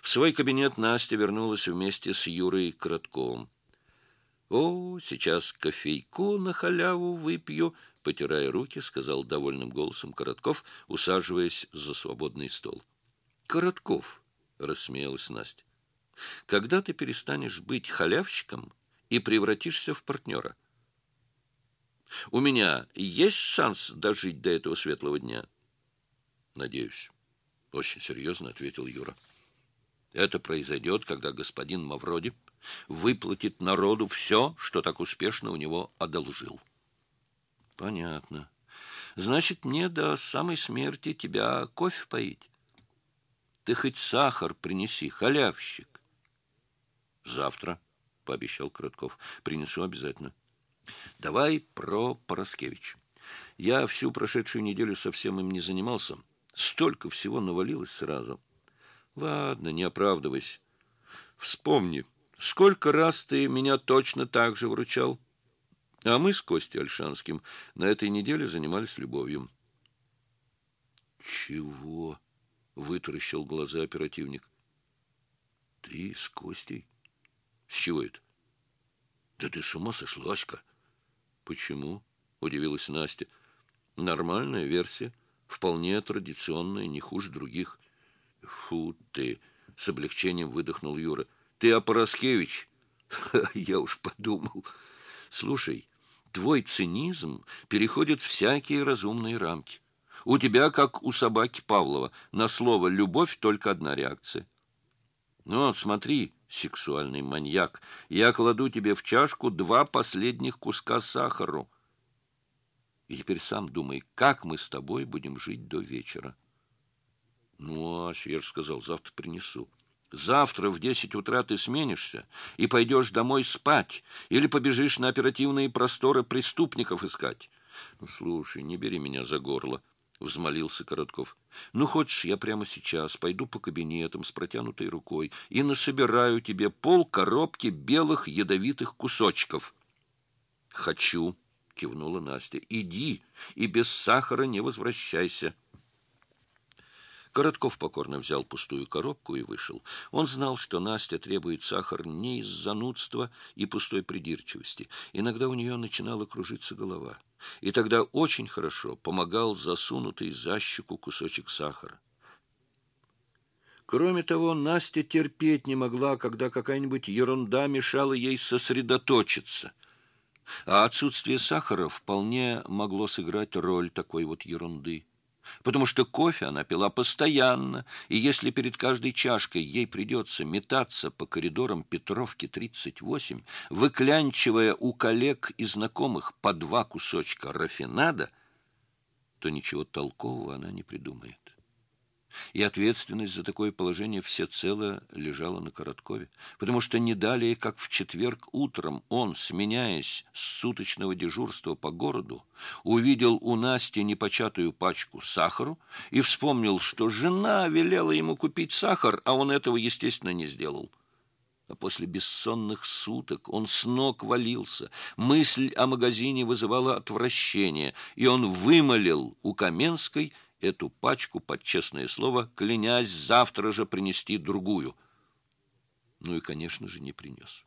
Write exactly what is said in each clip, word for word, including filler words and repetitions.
В свой кабинет Настя вернулась вместе с Юрой Коротковым. «О, сейчас кофейку на халяву выпью», — потирая руки, сказал довольным голосом Коротков, усаживаясь за свободный стол. «Коротков», — рассмеялась Настя, — «когда ты перестанешь быть халявщиком и превратишься в партнера? У меня есть шанс дожить до этого светлого дня?» «Надеюсь», — очень серьезно ответил Юра. «Это произойдет, когда господин Мавроди выплатит народу все, что так успешно у него одолжил». «Понятно. Значит, мне до самой смерти тебя кофе поить? Ты хоть сахар принеси, халявщик». «Завтра», — пообещал Коротков, — «принесу обязательно». «Давай про Пороскевич. Я всю прошедшую неделю совсем им не занимался. Столько всего навалилось сразу». «Ладно, не оправдывайся. Вспомни, сколько раз ты меня точно так же выручал. А мы с Костей Ольшанским на этой неделе занимались любовью». «Чего?» — вытаращил глаза оперативник. «Ты с Костей? С чего это?» «Да ты с ума сошла, Аська!» «Почему?» — удивилась Настя. «Нормальная версия, вполне традиционная, не хуже других». «Фу ты!» — с облегчением выдохнул Юра. «Ты о Пороскевич?» «Я уж подумал. Слушай, твой цинизм переходит всякие разумные рамки. У тебя, как у собаки Павлова, на слово «любовь» только одна реакция. Ну вот, смотри, сексуальный маньяк, я кладу тебе в чашку два последних куска сахару. И теперь сам думай, как мы с тобой будем жить до вечера». «Ну, а я же сказал, завтра принесу». «Завтра в десять утра ты сменишься и пойдешь домой спать или побежишь на оперативные просторы преступников искать». «Ну, слушай, не бери меня за горло», — взмолился Коротков. «Ну, хочешь, я прямо сейчас пойду по кабинетам с протянутой рукой и насобираю тебе полкоробки белых ядовитых кусочков». «Хочу», — кивнула Настя. «Иди и без сахара не возвращайся». Коротков покорно взял пустую коробку и вышел. Он знал, что Настя требует сахар не из занудства и пустой придирчивости. Иногда у нее начинала кружиться голова. И тогда очень хорошо помогал засунутый за щеку кусочек сахара. Кроме того, Настя терпеть не могла, когда какая-нибудь ерунда мешала ей сосредоточиться. А отсутствие сахара вполне могло сыграть роль такой вот ерунды. Потому что кофе она пила постоянно, и если перед каждой чашкой ей придется метаться по коридорам Петровки тридцать восемь, выклянчивая у коллег и знакомых по два кусочка рафинада, то ничего толкового она не придумает. И ответственность за такое положение всецело лежала на Короткове, потому что не далее, как в четверг утром он, сменяясь с суточного дежурства по городу, увидел у Насти непочатую пачку сахару и вспомнил, что жена велела ему купить сахар, а он этого, естественно, не сделал. А после бессонных суток он с ног валился, мысль о магазине вызывала отвращение, и он вымолил у Каменской эту пачку под честное слово, клянясь завтра же принести другую. Ну и, конечно же, не принес.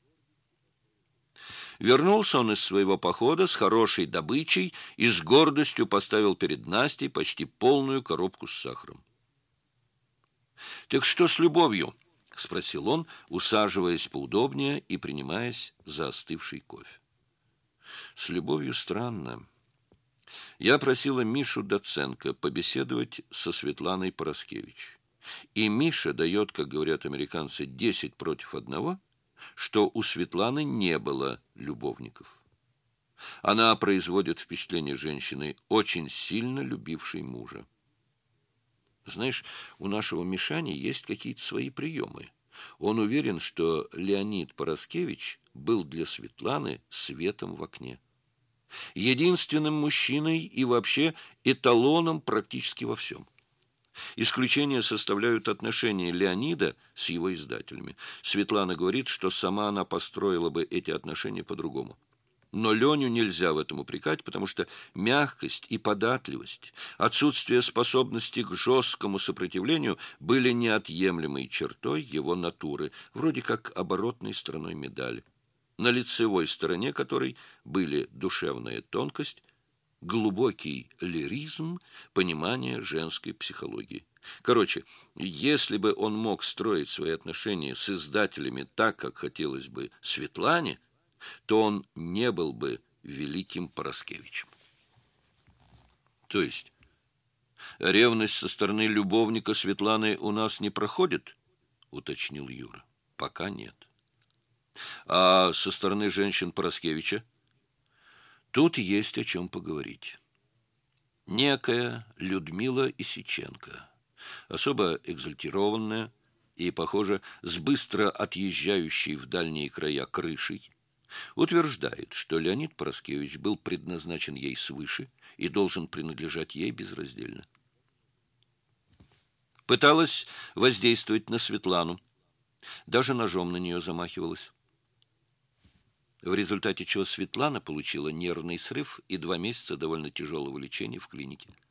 Вернулся он из своего похода с хорошей добычей и с гордостью поставил перед Настей почти полную коробку с сахаром. «Так что с любовью?» — спросил он, усаживаясь поудобнее и принимаясь за остывший кофе. «С любовью странно. Я просила Мишу Доценко побеседовать со Светланой Пороскевич. И Миша дает, как говорят американцы, десять против одного, что у Светланы не было любовников. Она производит впечатление женщины, очень сильно любившей мужа. Знаешь, у нашего Мишани есть какие-то свои приемы. Он уверен, что Леонид Пороскевич был для Светланы светом в окне. Единственным мужчиной и вообще эталоном практически во всем. Исключение составляют отношения Леонида с его издателями. Светлана говорит, что сама она построила бы эти отношения по-другому. Но Леню нельзя в этом упрекать, потому что мягкость и податливость, отсутствие способности к жесткому сопротивлению были неотъемлемой чертой его натуры, вроде как оборотной стороной медали, на лицевой стороне которой были душевная тонкость, глубокий лиризм, понимание женской психологии. Короче, если бы он мог строить свои отношения с издателями так, как хотелось бы Светлане, то он не был бы великим Пороскевичем. То есть ревность со стороны любовника Светланы у нас не проходит, уточнил Юра. Пока нет. А со стороны женщин Пороскевича? Тут есть о чем поговорить. Некая Людмила Исиченко, особо экзальтированная и, похоже, с быстро отъезжающей в дальние края крышей, утверждает, что Леонид Пороскевич был предназначен ей свыше и должен принадлежать ей безраздельно. Пыталась воздействовать на Светлану, даже ножом на нее замахивалась. В результате чего Светлана получила нервный срыв и два месяца довольно тяжелого лечения в клинике.